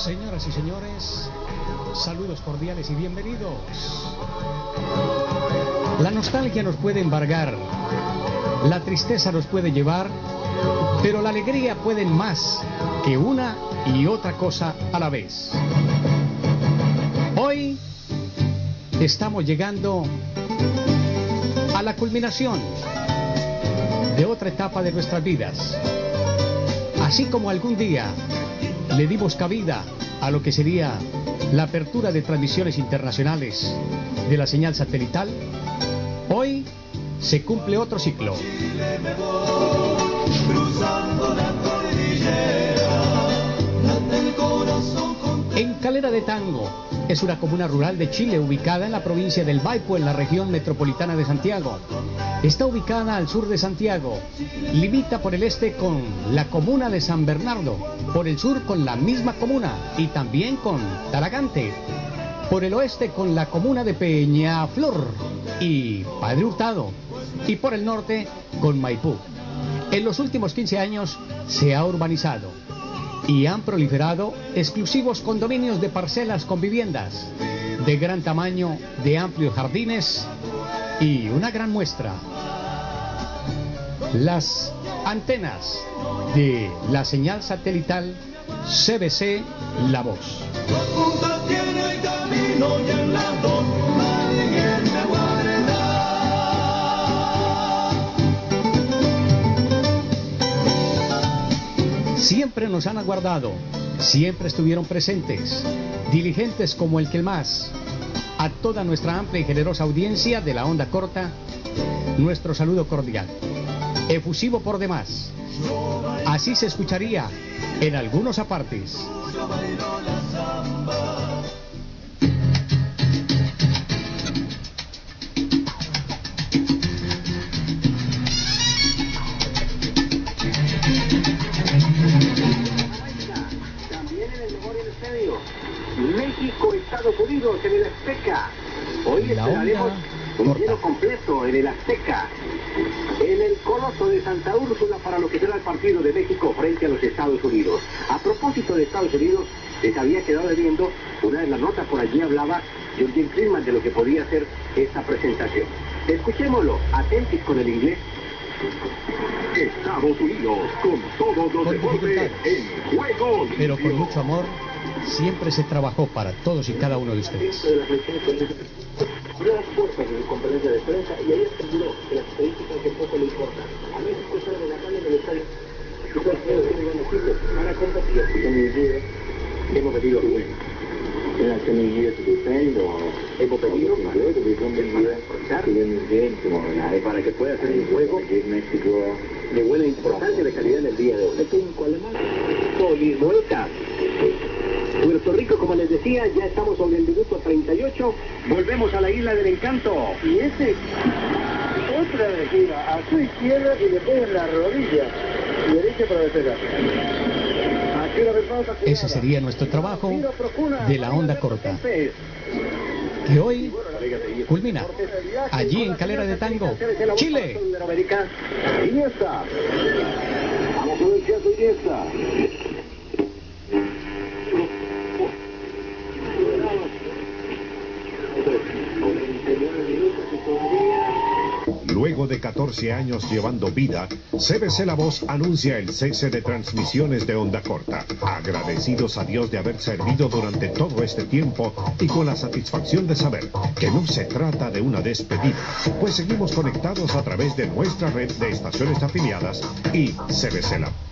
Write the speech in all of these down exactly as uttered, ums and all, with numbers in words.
Señoras y señores, saludos cordiales y bienvenidos. La nostalgia nos puede embargar, la tristeza nos puede llevar, pero la alegría pueden más que una y otra cosa a la vez. Hoy estamos llegando a la culminación de otra etapa de nuestras vidas. Así como algún día le dimos cabida a lo que sería la apertura de transmisiones internacionales de la señal satelital, hoy se cumple otro ciclo. En Calera de Tango es una comuna rural de Chile ubicada en la provincia del Maipo, en la región metropolitana de Santiago. Está ubicada al sur de Santiago, limita por el este con la comuna de San Bernardo, por el sur con la misma comuna y también con Talagante, por el oeste con la comuna de Peñaflor y Padre Hurtado, y por el norte con Maipú. En los últimos quince años se ha urbanizado y han proliferado exclusivos condominios de parcelas con viviendas de gran tamaño, de amplios jardines y una gran muestra: las antenas de la señal satelital C B C La Voz. Siempre nos han aguardado, siempre estuvieron presentes, diligentes como el que más. A toda nuestra amplia y generosa audiencia de la onda corta, nuestro saludo cordial, efusivo por demás. Así se escucharía en algunos apartes. México, Estados Unidos en el Azteca. Hoy esperaremos un lleno completo en el Azteca, en el Coloso de Santa Úrsula, para lo que será el partido de México frente a los Estados Unidos. A propósito de Estados Unidos, les había quedado debiendo una de las notas. Por allí hablaba Jürgen Klinsmann de lo que podía ser esta presentación. Escuchémoslo, atentos con el inglés. Estados Unidos, con todos los deportes en juego, pero con mucho amor, siempre se trabajó para todos y cada uno de ustedes. Dio las fuerzas en su conferencia de prensa y ahí aseguró que las estadísticas que poco le importan. A México está de la calle en el estadio. Estados Unidos tiene buenos equipos, van a competir. Hemos pedido que hemos pedido para que pueda ser un juego de buena importancia de calidad en el día de hoy. Cinco alemán. Lisboeta. Puerto Rico, como les decía, ya estamos sobre el minuto treinta y ocho. Volvemos a la isla del encanto. Y ese, otra gira a su izquierda y le ponen la rodilla y derecha para defender. Ese sería nuestro trabajo de la onda corta, que hoy culmina allí en Calera de Tango, Chile. Iniesta. Vamos a ver qué hace Iniesta. Luego de catorce años llevando vida, C B C La Voz anuncia el cese de transmisiones de onda corta. Agradecidos a Dios de haber servido durante todo este tiempo y con la satisfacción de saber que no se trata de una despedida, pues seguimos conectados a través de nuestra red de estaciones afiliadas y C B C La Voz.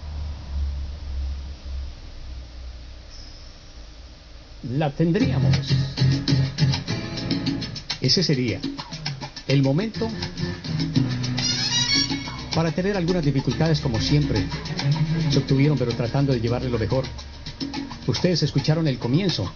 La tendríamos. Ese sería el momento para tener algunas dificultades, como siempre se obtuvieron, pero tratando de llevarle lo mejor. Ustedes escucharon el comienzo.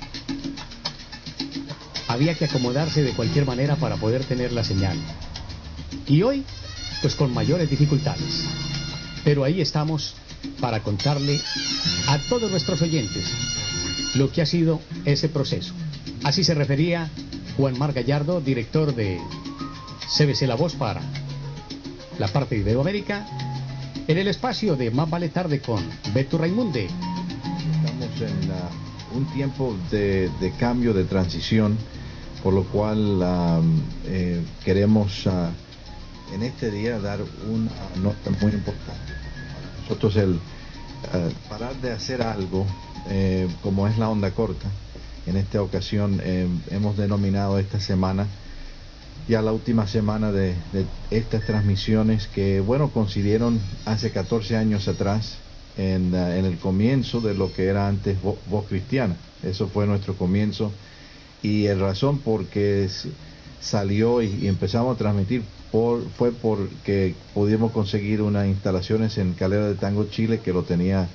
Había que acomodarse de cualquier manera para poder tener la señal. Y hoy, pues con mayores dificultades. Pero ahí estamos para contarle a todos nuestros oyentes lo que ha sido ese proceso. Así se refería Juan Mar Gallardo, director de C B C La Voz para la parte de Iberoamérica, en el espacio de Más Vale Tarde con Beto Raimunde. Estamos en la un tiempo de, de cambio, de transición, por lo cual um, eh, queremos uh, en este día dar una nota muy importante. Nosotros el uh, parar de hacer algo eh, como es la onda corta, en esta ocasión eh, hemos denominado esta semana ya la última semana de, de estas transmisiones que, bueno, coincidieron hace catorce años atrás en, uh, en el comienzo de lo que era antes Voz, Voz Cristiana. Eso fue nuestro comienzo, y la razón por que salió y, y empezamos a transmitir por, fue porque pudimos conseguir unas instalaciones en Calera de Tango, Chile, que lo tenía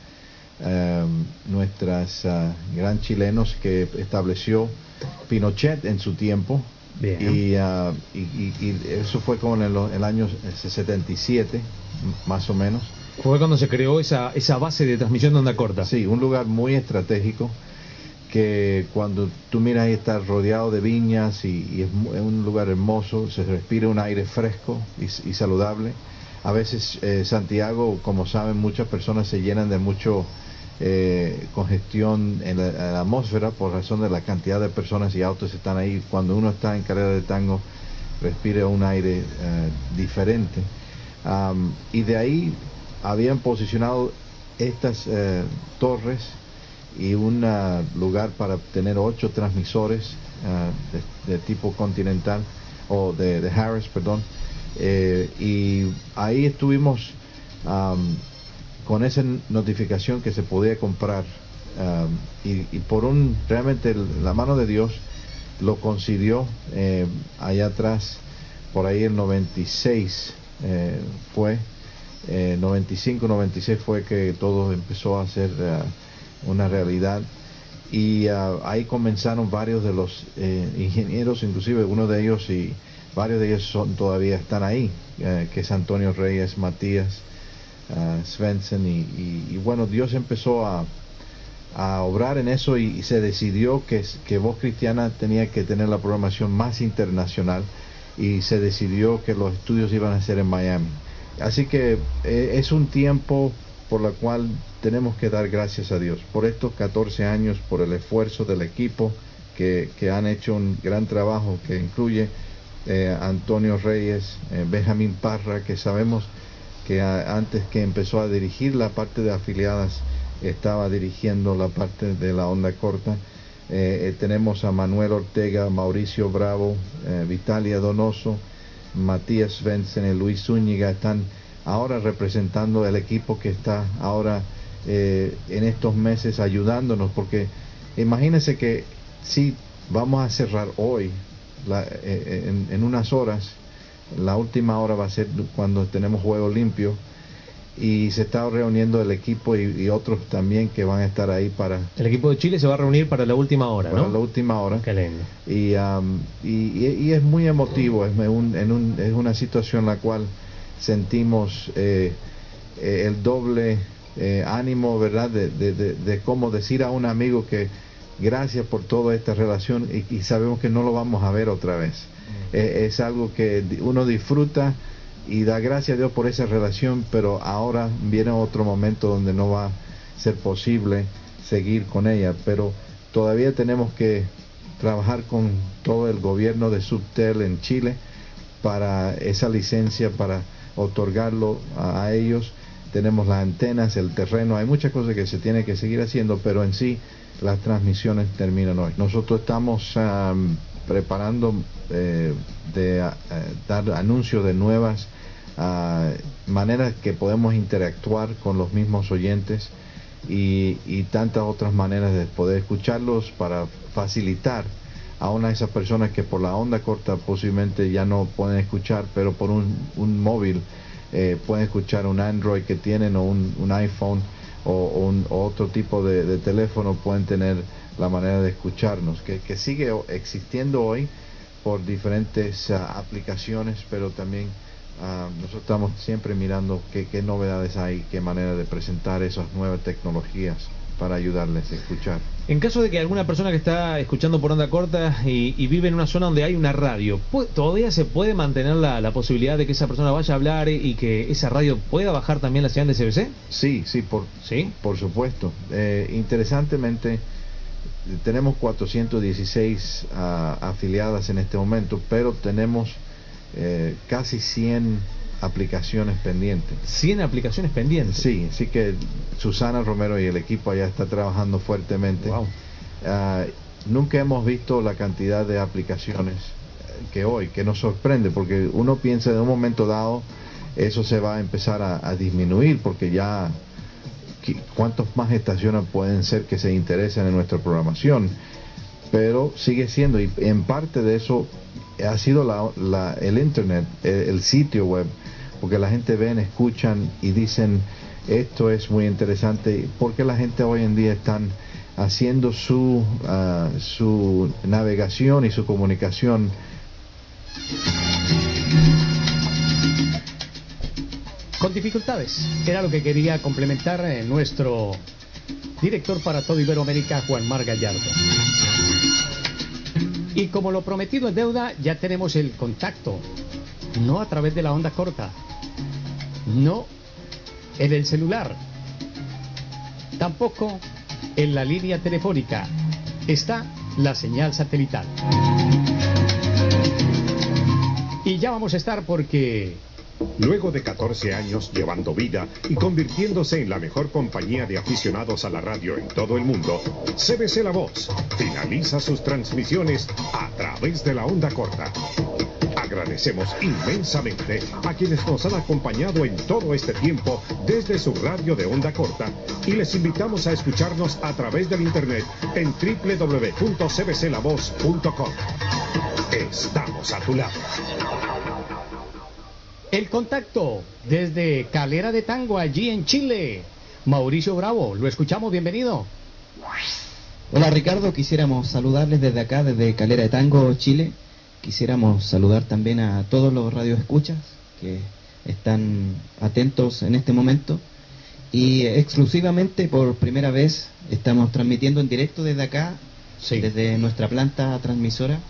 uh, nuestras uh, gran chilenos que estableció Pinochet en su tiempo. Bien. Y, uh, y, y, y eso fue como en el, el año setenta y siete, más o menos. Fue cuando se creó esa, esa base de transmisión de onda corta. Sí, un lugar muy estratégico, que cuando tú miras ahí está rodeado de viñas y, y es, es un lugar hermoso, se respira un aire fresco y, y saludable. A veces eh, Santiago, como saben, muchas personas se llenan de mucho eh, congestión en la, en la atmósfera por razón de la cantidad de personas y autos que están ahí. Cuando uno está en Calera de Tango, respira un aire eh, diferente. Um, y de ahí habían posicionado estas eh, torres y un uh, lugar para tener ocho transmisores uh, de, de tipo continental, o de, de Harris, perdón, eh, y ahí estuvimos um, con esa notificación que se podía comprar, um, y, y por un, realmente la mano de Dios lo concedió eh, allá atrás, por ahí el noventa y seis eh, fue, eh, noventa y cinco, noventa y seis fue que todo empezó a ser uh, una realidad, y uh, ahí comenzaron varios de los eh, ingenieros, inclusive uno de ellos, y varios de ellos son, todavía están ahí, eh, que es Antonio Reyes, Matías uh, Svensson, y, y, y bueno, Dios empezó a, a obrar en eso, y, y se decidió que, que Voz Cristiana tenía que tener la programación más internacional, y se decidió que los estudios iban a ser en Miami. Así que eh, es un tiempo por la cual tenemos que dar gracias a Dios por estos catorce años, por el esfuerzo del equipo que, que han hecho un gran trabajo, que incluye eh, Antonio Reyes, eh, Benjamín Parra, que sabemos que a, antes que empezó a dirigir la parte de afiliadas, estaba dirigiendo la parte de la onda corta. Eh, eh, tenemos a Manuel Ortega, Mauricio Bravo, eh, Vitalia Donoso, Matías Svensson y Luis Zúñiga están ahora representando el equipo que está ahora eh, en estos meses ayudándonos, porque imagínense que si vamos a cerrar hoy, la, eh, en, en unas horas, la última hora va a ser cuando tenemos juego limpio, y se está reuniendo el equipo y, y otros también que van a estar ahí para... El equipo de Chile se va a reunir para la última hora, para ¿no? la última hora. Qué lindo. Y, um, y, y, y es muy emotivo, es, un, en un, es una situación en la cual sentimos eh, eh, el doble eh, ánimo, ¿verdad? De, de, de, de cómo decir a un amigo que gracias por toda esta relación, y, y sabemos que no lo vamos a ver otra vez. Mm. Eh, es algo que uno disfruta y da gracias a Dios por esa relación, pero ahora viene otro momento donde no va a ser posible seguir con ella, pero todavía tenemos que trabajar con todo el gobierno de Subtel en Chile para esa licencia, para otorgarlo a, a ellos. Tenemos las antenas, el terreno, hay muchas cosas que se tiene que seguir haciendo, pero en sí las transmisiones terminan hoy. Nosotros estamos um, preparando eh, de uh, dar anuncios de nuevas uh, maneras que podemos interactuar con los mismos oyentes, y, y tantas otras maneras de poder escucharlos, para facilitar a una de esas personas que por la onda corta posiblemente ya no pueden escuchar, pero por un, un móvil eh, pueden escuchar, un Android que tienen, o un, un iPhone, o, o, un, o otro tipo de, de teléfono, pueden tener la manera de escucharnos, que, que sigue existiendo hoy por diferentes uh, aplicaciones, pero también uh, nosotros estamos siempre mirando qué, qué novedades hay, qué manera de presentar esas nuevas tecnologías para ayudarles a escuchar. En caso de que alguna persona que está escuchando por onda corta y, y vive en una zona donde hay una radio, ¿todavía se puede mantener la, la posibilidad de que esa persona vaya a hablar y que esa radio pueda bajar también la señal de C B C? Sí, sí, por, ¿Sí? por supuesto. Eh, interesantemente, tenemos cuatrocientas dieciséis uh, afiliadas en este momento, pero tenemos eh, casi cien aplicaciones pendientes. cien aplicaciones pendientes. Sí, así que Susana Romero y el equipo allá está trabajando fuertemente. Wow. Uh, nunca hemos visto la cantidad de aplicaciones que hoy, que nos sorprende, porque uno piensa de un momento dado eso se va a empezar a, a disminuir, porque ya cuántas más estaciones pueden ser que se interesen en nuestra programación, pero sigue siendo, y en parte de eso ha sido la, la, el internet, el, el sitio web, porque la gente ven, escuchan y dicen esto es muy interesante, porque la gente hoy en día están haciendo su uh, su navegación y su comunicación. Con dificultades, era lo que quería complementar eh, nuestro director para todo Iberoamérica, Juan Mar Gallardo. Y como lo prometido es deuda, ya tenemos el contacto, no a través de la onda corta, no en el celular, tampoco en la línea telefónica, está la señal satelital. Y ya vamos a estar porque... Luego de catorce años llevando vida y convirtiéndose en la mejor compañía de aficionados a la radio en todo el mundo, C B C La Voz finaliza sus transmisiones a través de la onda corta. Agradecemos inmensamente a quienes nos han acompañado en todo este tiempo desde su radio de onda corta y les invitamos a escucharnos a través del internet en doble u doble u doble u punto c b c la voz punto com. Estamos a tu lado. El contacto desde Calera de Tango, allí en Chile. Mauricio Bravo, lo escuchamos, bienvenido. Hola Ricardo, quisiéramos saludarles desde acá, desde Calera de Tango, Chile. Quisiéramos saludar también a todos los radioescuchas que están atentos en este momento. Y exclusivamente por primera vez estamos transmitiendo en directo desde acá, sí, desde nuestra planta transmisora.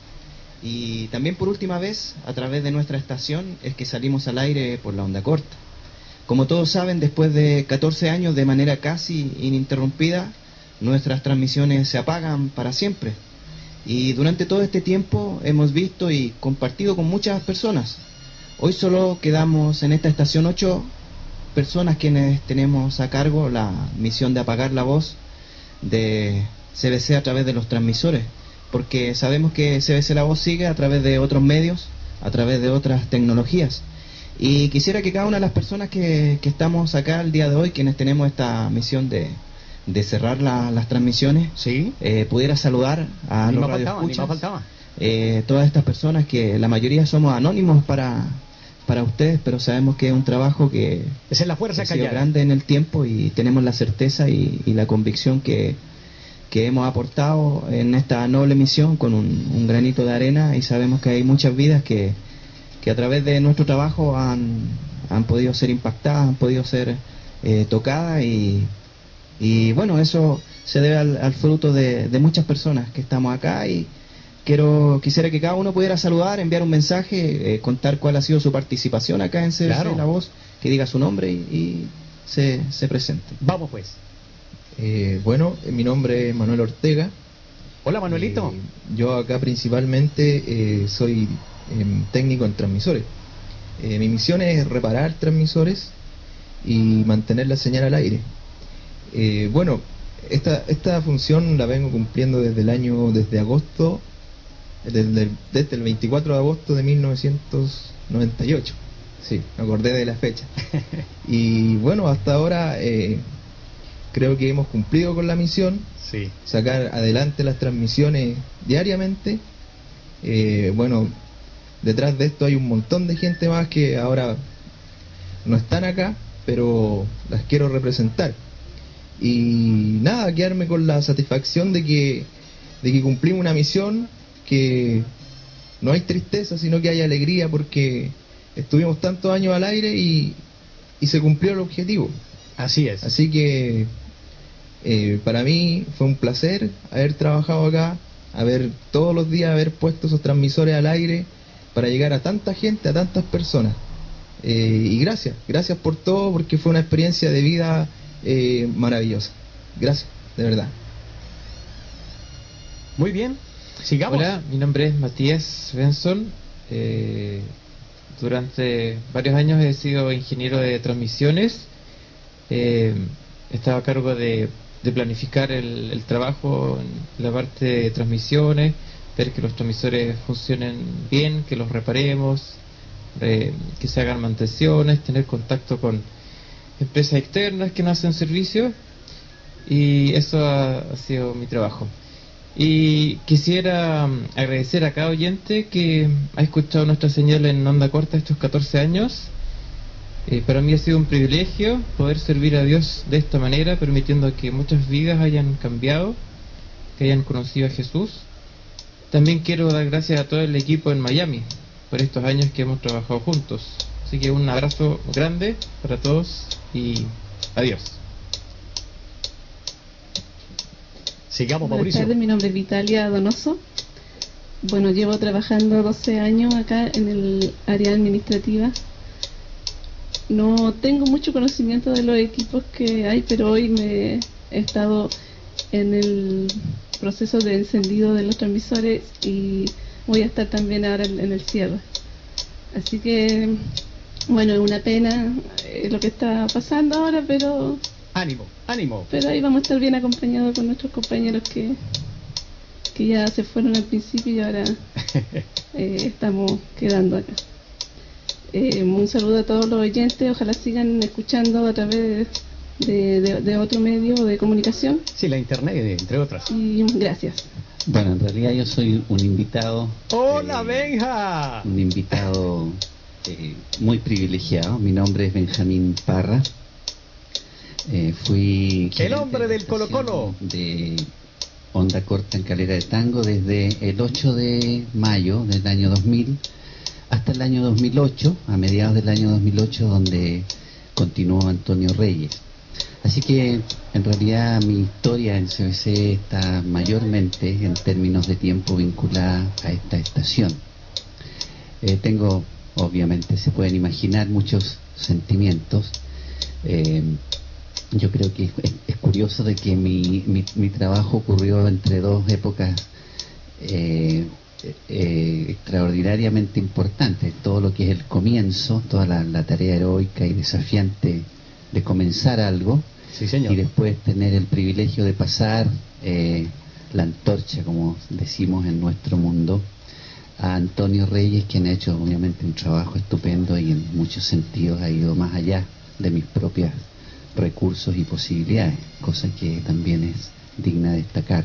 Y también por última vez, a través de nuestra estación, es que salimos al aire por la onda corta. Como todos saben, después de catorce años de manera casi ininterrumpida, nuestras transmisiones se apagan para siempre. Y durante todo este tiempo hemos visto y compartido con muchas personas. Hoy solo quedamos en esta estación ocho personas quienes tenemos a cargo la misión de apagar la voz de C B C a través de los transmisores, porque sabemos que C B C La Voz sigue a través de otros medios, a través de otras tecnologías. Y quisiera que cada una de las personas que, que estamos acá el día de hoy, quienes tenemos esta misión de, de cerrar la, las transmisiones, ¿sí? eh, pudiera saludar a los radioescuchas, eh, todas estas personas que la mayoría somos anónimos para, para ustedes, pero sabemos que es un trabajo que esa es la fuerza ha sido grande en el tiempo y tenemos la certeza y, y la convicción que que hemos aportado en esta noble misión con un, un granito de arena, y sabemos que hay muchas vidas que, que a través de nuestro trabajo han, han podido ser impactadas, han podido ser eh, tocadas, y, y bueno, eso se debe al, al fruto de, de muchas personas que estamos acá. Y quiero quisiera que cada uno pudiera saludar, enviar un mensaje, eh, contar cuál ha sido su participación acá en C B C claro. La Voz, que diga su nombre y, y se, se presente. Vamos pues. Eh, bueno, mi nombre es Manuel Ortega. Hola Manuelito. Eh, yo acá principalmente eh, soy eh, técnico en transmisores. Eh, mi misión es reparar transmisores y mantener la señal al aire. Eh, bueno, esta esta función la vengo cumpliendo desde el año, desde agosto, desde, desde el veinticuatro de agosto de mil novecientos noventa y ocho. Sí, me acordé de la fecha. Y bueno, hasta ahora... Eh, creo que hemos cumplido con la misión, sí. Sacar adelante las transmisiones diariamente. Eh, bueno, detrás de esto hay un montón de gente más que ahora no están acá, pero las quiero representar. Y nada, quedarme con la satisfacción de que, de que cumplimos una misión, que no hay tristeza, sino que hay alegría, porque estuvimos tantos años al aire y, y se cumplió el objetivo. Así es. Así que eh, para mí fue un placer haber trabajado acá, haber todos los días haber puesto esos transmisores al aire para llegar a tanta gente, a tantas personas. Eh, y gracias, gracias por todo, porque fue una experiencia de vida eh, maravillosa. Gracias, de verdad. Muy bien, sigamos. Hola, mi nombre es Matías Benson. Eh, durante varios años he sido ingeniero de transmisiones. Eh, estaba a cargo de, de planificar el, el trabajo en la parte de transmisiones, ver que los transmisores funcionen bien, que los reparemos, eh, que se hagan mantenciones, tener contacto con empresas externas que nos hacen servicios, y eso ha, ha sido mi trabajo. Y quisiera um, agradecer a cada oyente que ha escuchado nuestra señal en onda corta estos catorce años. Eh, para mí ha sido un privilegio poder servir a Dios de esta manera, permitiendo que muchas vidas hayan cambiado, que hayan conocido a Jesús. También quiero dar gracias a todo el equipo en Miami por estos años que hemos trabajado juntos. Así que un abrazo grande para todos y adiós. Sigamos, Buenas Mauricio. tardes, mi nombre es Vitalia Donoso. Bueno, llevo trabajando doce años acá en el área administrativa. No tengo mucho conocimiento de los equipos que hay, pero hoy me he estado en el proceso de encendido de los transmisores y voy a estar también ahora en, en el cierre. Así que, bueno, es una pena eh, lo que está pasando ahora, pero... Ánimo, ánimo. Pero ahí vamos a estar bien acompañados con nuestros compañeros que, que ya se fueron al principio y ahora eh, estamos quedando acá. Eh, un saludo a todos los oyentes, ojalá sigan escuchando a través de, de, de otro medio de comunicación. Sí, la internet, entre otras. Y gracias. Bueno, en realidad yo soy un invitado. ¡Hola, eh, Benja! Un invitado eh, muy privilegiado. Mi nombre es Benjamín Parra. Eh, fui el hombre del Colo Colo de onda corta en Calera de Tango desde el ocho de mayo del año dos mil hasta el año dos mil ocho, a mediados del año dos mil ocho, donde continuó Antonio Reyes. Así que en realidad mi historia en C B C está mayormente en términos de tiempo vinculada a esta estación. Eh, tengo, obviamente se pueden imaginar, muchos sentimientos. Eh, Yo creo que es, es curioso de que mi, mi, mi trabajo ocurrió entre dos épocas eh, eh, extraordinariamente importantes. Todo lo que es el comienzo, toda la, la tarea heroica y desafiante de comenzar algo, sí, señor. Y después tener el privilegio de pasar eh, la antorcha, como decimos en nuestro mundo, a Antonio Reyes, quien ha hecho obviamente un trabajo estupendo y en muchos sentidos ha ido más allá de mis propias recursos y posibilidades, cosa que también es digna de destacar.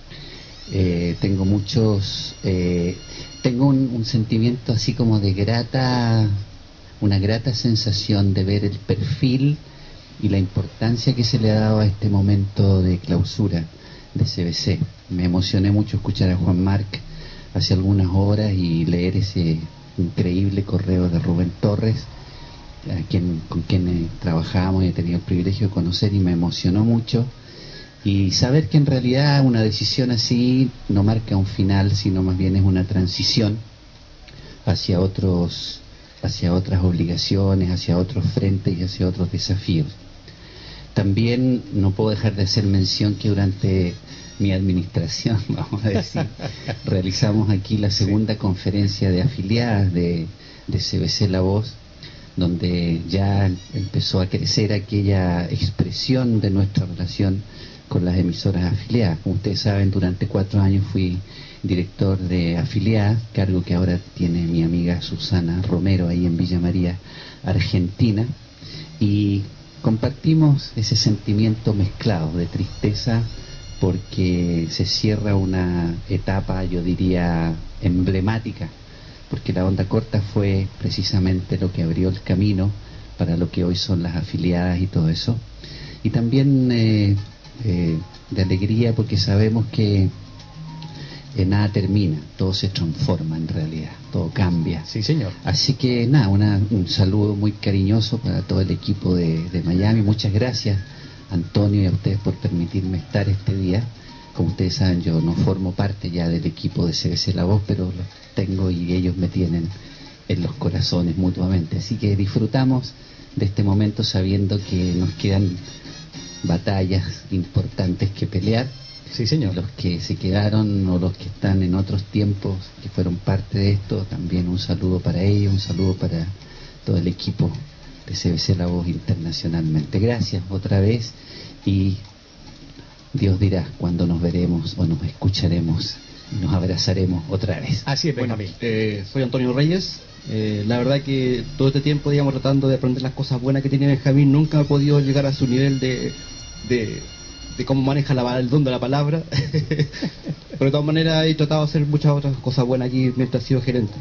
Eh, tengo muchos, eh, tengo un, un sentimiento así como de grata, una grata sensación de ver el perfil y la importancia que se le ha dado a este momento de clausura de C B C. Me emocioné mucho escuchar a Juan Marc hace algunas horas y leer ese increíble correo de Rubén Torres, a quien, con quien eh, trabajamos y he tenido el privilegio de conocer, y me emocionó mucho, y saber que en realidad una decisión así no marca un final, sino más bien es una transición hacia otros, hacia otras obligaciones, hacia otros frentes y hacia otros desafíos. También no puedo dejar de hacer mención que durante mi administración, vamos a decir, realizamos aquí la segunda sí. conferencia de afiliadas de, de C B C La Voz, donde ya empezó a crecer aquella expresión de nuestra relación con las emisoras afiliadas. Como ustedes saben, durante cuatro años fui director de afiliadas, cargo que ahora tiene mi amiga Susana Romero ahí en Villa María, Argentina, y compartimos ese sentimiento mezclado de tristeza porque se cierra una etapa, yo diría, emblemática, porque la onda corta fue precisamente lo que abrió el camino para lo que hoy son las afiliadas y todo eso. Y también eh, eh, de alegría porque sabemos que eh, nada termina, todo se transforma en realidad, todo cambia. Sí, señor. Así que nada, una, un saludo muy cariñoso para todo el equipo de, de Miami. Muchas gracias, Antonio, y a ustedes por permitirme estar este día. Como ustedes saben, yo no formo parte ya del equipo de C B C La Voz, pero los tengo y ellos me tienen en los corazones mutuamente. Así que disfrutamos de este momento sabiendo que nos quedan batallas importantes que pelear Sí, señor. Los que se quedaron o los que están en otros tiempos, que fueron parte de esto, también un saludo para ellos, un saludo para todo el equipo de C B C La Voz internacionalmente. Gracias otra vez y Dios dirá cuándo nos veremos o nos escucharemos y nos abrazaremos otra vez. Así es, Benjamín. Bueno, eh, soy Antonio Reyes. Eh, la verdad que todo este tiempo, digamos, tratando de aprender las cosas buenas que tiene Benjamín, nunca he podido llegar a su nivel de, de, de cómo maneja la, el don de la palabra. Pero de todas maneras he tratado de hacer muchas otras cosas buenas aquí mientras he sido gerente.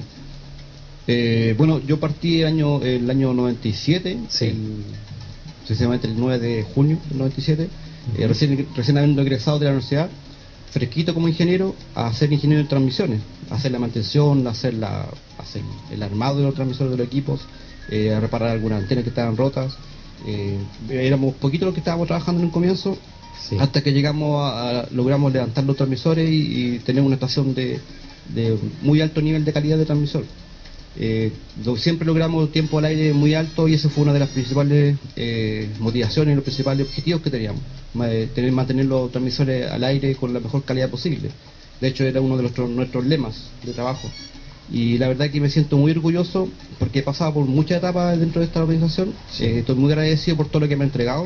Eh, bueno, yo partí el año, el año noventa y siete, sí. el, precisamente el nueve de junio del noventa y siete, uh-huh. eh, recién, recién habiendo egresado de la universidad, fresquito como ingeniero, a ser ingeniero de transmisiones, a hacer la mantención, a hacer, la, a hacer el armado de los transmisores de los equipos, eh, a reparar algunas antenas que estaban rotas. Eh, éramos poquitos los que estábamos trabajando en un comienzo, sí. hasta que llegamos a, a logramos levantar los transmisores y, y tener una estación de, de muy alto nivel de calidad de transmisor. Eh, lo, siempre logramos tiempo al aire muy alto y esa fue una de las principales eh, motivaciones y los principales objetivos que teníamos, eh, tener, mantener los transmisores al aire con la mejor calidad posible. De hecho era uno de nuestros, nuestros lemas de trabajo y la verdad que me siento muy orgulloso porque he pasado por muchas etapas dentro de esta organización. Sí. eh, estoy muy agradecido por todo lo que me ha entregado.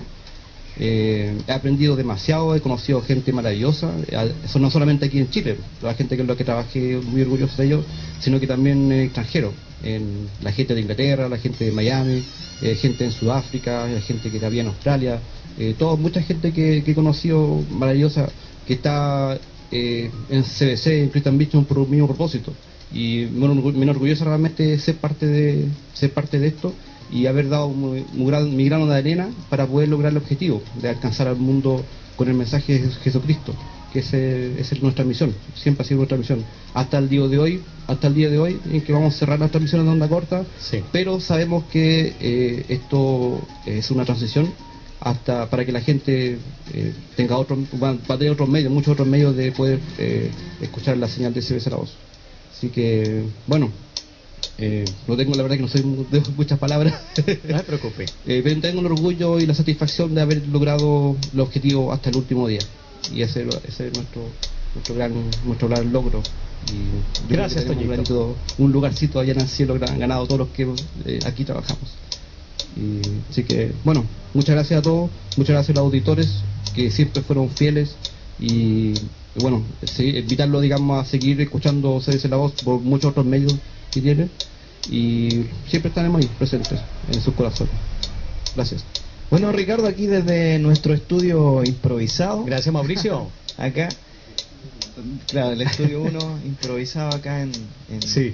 Eh, he aprendido demasiado, he conocido gente maravillosa, eso no solamente aquí en Chile, la gente con la que trabajé, muy orgulloso de ellos, sino que también en extranjero, en la gente de Inglaterra, la gente de Miami, eh, gente en Sudáfrica, la gente que había en Australia, eh, todo, mucha gente que, que he conocido maravillosa, que está eh, en C B C, en Christian Beach, por un mismo propósito, y me, me enorgullece realmente ser parte de ser parte de esto y haber dado muy, muy gran, mi grano de arena para poder lograr el objetivo de alcanzar al mundo con el mensaje de Jesucristo, que esa es nuestra misión, siempre ha sido nuestra misión, hasta el día de hoy, hasta el día de hoy, en que vamos a cerrar las transmisiones de onda corta, sí. pero sabemos que eh, esto es una transición hasta para que la gente eh, tenga otro, va, va a tener otros medios, muchos otros medios de poder eh, escuchar la señal de C B C La Voz. Así que, bueno, Eh, no tengo, la verdad que no soy de muchas palabras. No se preocupe. eh, pero tengo el orgullo y la satisfacción de haber logrado el objetivo hasta el último día. Y ese, ese es nuestro nuestro gran nuestro gran logro. Y gracias, Toñito. Un, granito, un lugarcito allá en el cielo han ganado todos los que eh, aquí trabajamos. Y, así que, bueno, muchas gracias a todos, muchas gracias a los auditores que siempre fueron fieles. Y, y bueno, sí, invitarlo, digamos, a seguir escuchando C B C La Voz por muchos otros medios que tienen y siempre estaremos ahí presentes en sus corazones. Gracias. Bueno, Ricardo, aquí desde nuestro estudio improvisado. Gracias, Mauricio. Acá, claro, el estudio uno improvisado acá en, en, sí.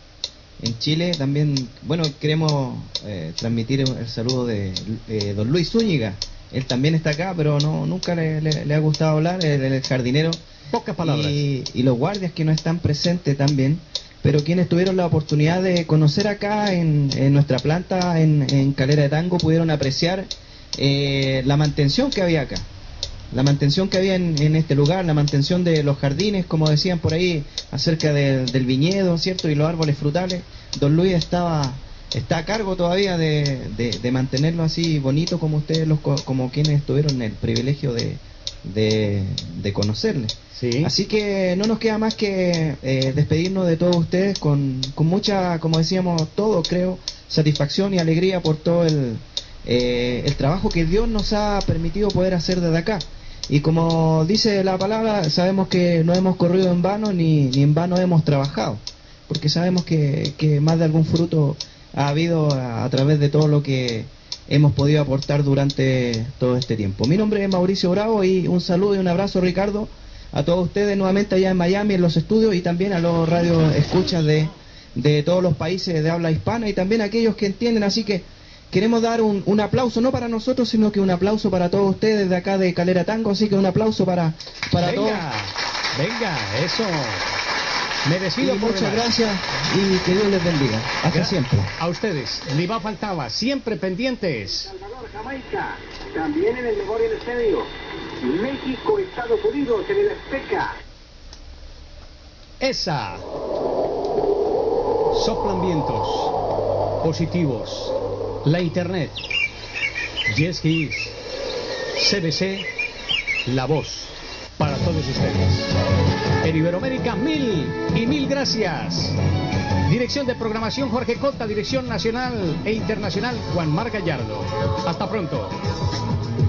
en Chile. También, bueno, queremos eh, transmitir el saludo de eh, don Luis Zúñiga. Él también está acá, pero no nunca le, le, le ha gustado hablar, el, el jardinero. Pocas palabras. Y, y los guardias que no están presentes también, pero quienes tuvieron la oportunidad de conocer acá en, en nuestra planta en, en Calera de Tango pudieron apreciar eh, la mantención que había acá, la mantención que había en, en este lugar, la mantención de los jardines, como decían por ahí, acerca de, del viñedo, ¿cierto? Y los árboles frutales. Don Luis estaba está a cargo todavía de, de, de mantenerlo así bonito como ustedes, los, como quienes tuvieron el privilegio de, de, de conocerle. Sí. Así que no nos queda más que eh, despedirnos de todos ustedes con, con mucha, como decíamos, todo creo, satisfacción y alegría por todo el, eh, el trabajo que Dios nos ha permitido poder hacer desde acá. Y como dice la palabra, sabemos que no hemos corrido en vano ni, ni en vano hemos trabajado, porque sabemos que, que más de algún fruto ha habido a, a través de todo lo que hemos podido aportar durante todo este tiempo. Mi nombre es Mauricio Bravo y un saludo y un abrazo, Ricardo, a todos ustedes nuevamente allá en Miami en los estudios y también a los radios escuchas de, de todos los países de habla hispana y también a aquellos que entienden. Así que queremos dar un, un aplauso, no para nosotros, sino que un aplauso para todos ustedes de acá de Calera Tango. Así que un aplauso para, para venga, todos. Venga, eso. Me despido y por muchas demás. gracias y que Dios les bendiga. Hasta Gra siempre. A ustedes, ni va faltaba, siempre pendientes. Salvador, Jamaica, también en el Memorial Stadium. México, Estados Unidos en el Azteca. Esa. Soplan vientos positivos. La internet. Yes, he is. C B C, La Voz. para todos ustedes. En Iberoamérica, mil y mil gracias. Dirección de programación Jorge Cota, dirección nacional e internacional Juan Mar Gallardo. Hasta pronto.